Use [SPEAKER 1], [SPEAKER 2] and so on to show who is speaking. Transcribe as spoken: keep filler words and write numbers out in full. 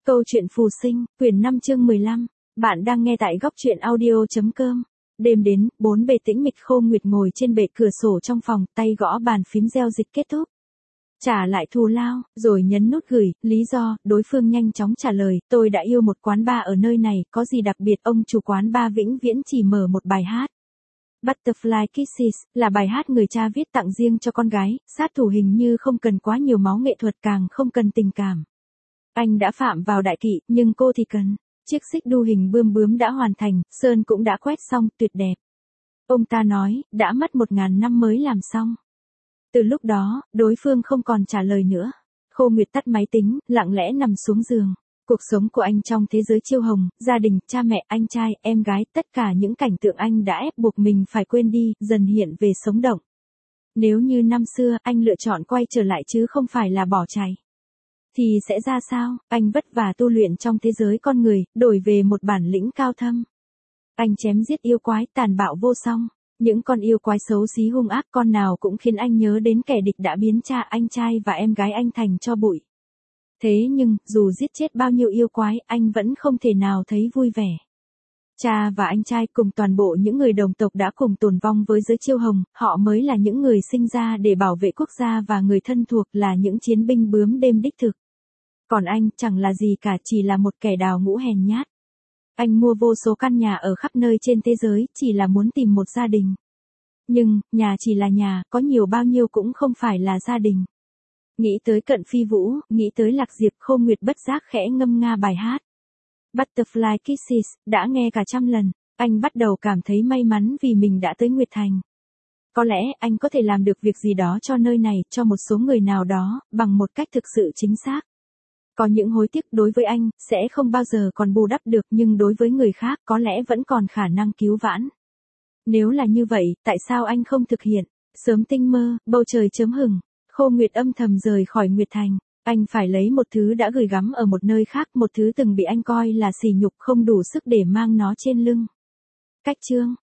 [SPEAKER 1] Câu chuyện phù sinh, quyển năm chương mười lăm. Bạn đang nghe tại góc truyện audio.com. Đêm đến, bốn bề tĩnh mịch. Khô Nguyệt ngồi trên bệ cửa sổ trong phòng, tay gõ bàn phím gieo dịch kết thúc. Trả lại thù lao, rồi nhấn nút gửi, lý do, đối phương nhanh chóng trả lời, tôi đã yêu một quán bar ở nơi này, có gì đặc biệt, ông chủ quán bar vĩnh viễn chỉ mở một bài hát. Butterfly Kisses, là bài hát người cha viết tặng riêng cho con gái, sát thủ hình như không cần quá nhiều máu nghệ thuật, càng không cần tình cảm. Anh đã phạm vào đại kỵ, nhưng cô thì cần. Chiếc xích đu hình bươm bướm đã hoàn thành, sơn cũng đã quét xong, tuyệt đẹp. Ông ta nói, đã mất một ngàn năm mới làm xong. Từ lúc đó, đối phương không còn trả lời nữa. Khô Nguyệt tắt máy tính, lặng lẽ nằm xuống giường. Cuộc sống của anh trong thế giới chiêu hồng, gia đình, cha mẹ, anh trai, em gái, tất cả những cảnh tượng anh đã ép buộc mình phải quên đi, dần hiện về sống động. Nếu như năm xưa, anh lựa chọn quay trở lại chứ không phải là bỏ chạy, thì sẽ ra sao? Anh vất vả tu luyện trong thế giới con người, đổi về một bản lĩnh cao thâm. Anh chém giết yêu quái tàn bạo vô song. Những con yêu quái xấu xí hung ác, con nào cũng khiến anh nhớ đến kẻ địch đã biến cha, anh trai và em gái anh thành tro bụi. Thế nhưng, dù giết chết bao nhiêu yêu quái, anh vẫn không thể nào thấy vui vẻ. Cha và anh trai cùng toàn bộ những người đồng tộc đã cùng tồn vong với giới chiêu hồng, họ mới là những người sinh ra để bảo vệ quốc gia và người thân thuộc, là những chiến binh bướm đêm đích thực. Còn anh, chẳng là gì cả, chỉ là một kẻ đào ngũ hèn nhát. Anh mua vô số căn nhà ở khắp nơi trên thế giới, chỉ là muốn tìm một gia đình. Nhưng, nhà chỉ là nhà, có nhiều bao nhiêu cũng không phải là gia đình. Nghĩ tới Cận Phi Vũ, nghĩ tới Lạc Diệp, Khô Nguyệt bất giác khẽ ngâm nga bài hát. Butterfly Kisses, đã nghe cả trăm lần, anh bắt đầu cảm thấy may mắn vì mình đã tới Nguyệt Thành. Có lẽ anh có thể làm được việc gì đó cho nơi này, cho một số người nào đó, bằng một cách thực sự chính xác. Có những hối tiếc đối với anh, sẽ không bao giờ còn bù đắp được, nhưng đối với người khác có lẽ vẫn còn khả năng cứu vãn. Nếu là như vậy, tại sao anh không thực hiện? Sớm tinh mơ, bầu trời chớm hửng, Khô Nguyệt âm thầm rời khỏi Nguyệt Thành. Anh phải lấy một thứ đã gửi gắm ở một nơi khác, một thứ từng bị anh coi là sỉ nhục, không đủ sức để mang nó trên lưng. Cách chương